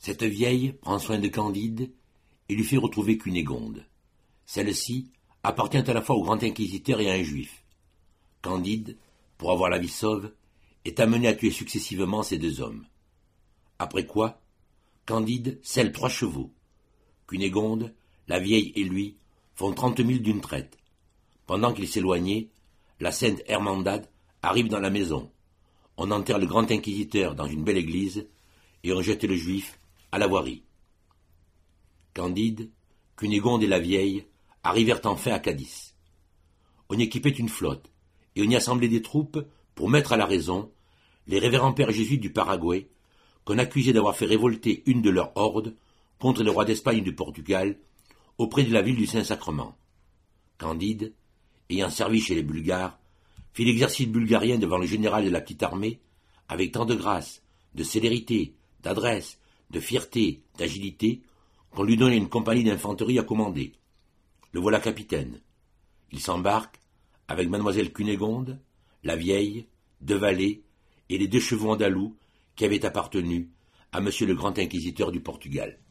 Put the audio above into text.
Cette vieille prend soin de Candide et lui fait retrouver Cunégonde. Celle-ci appartient à la fois au grand inquisiteur et à un juif. Candide, pour avoir la vie sauve, est amené à tuer successivement ces deux hommes. Après quoi, Candide selle 3 chevaux. Cunégonde, la vieille et lui font 30 000 d'une traite. Pendant qu'il s'éloignait, la sainte Hermandad arrive dans la maison. On enterre le grand inquisiteur dans une belle église et on jette le juif à la voirie. Candide, Cunégonde et la vieille arrivèrent enfin à Cadix. On y équipait une flotte et on y assemblait des troupes pour mettre à la raison les révérends pères jésuites du Paraguay qu'on accusait d'avoir fait révolter une de leurs hordes contre les rois d'Espagne et du Portugal auprès de la ville du Saint-Sacrement. Candide, ayant servi chez les Bulgares, fit l'exercice bulgarien devant le général de la petite armée avec tant de grâce, de célérité, d'adresse, de fierté, d'agilité, qu'on lui donnait une compagnie d'infanterie à commander. Le voilà capitaine. Il s'embarque avec mademoiselle Cunégonde, la vieille, 2 valets et les 2 chevaux andalous qui avaient appartenu à monsieur le grand inquisiteur du Portugal.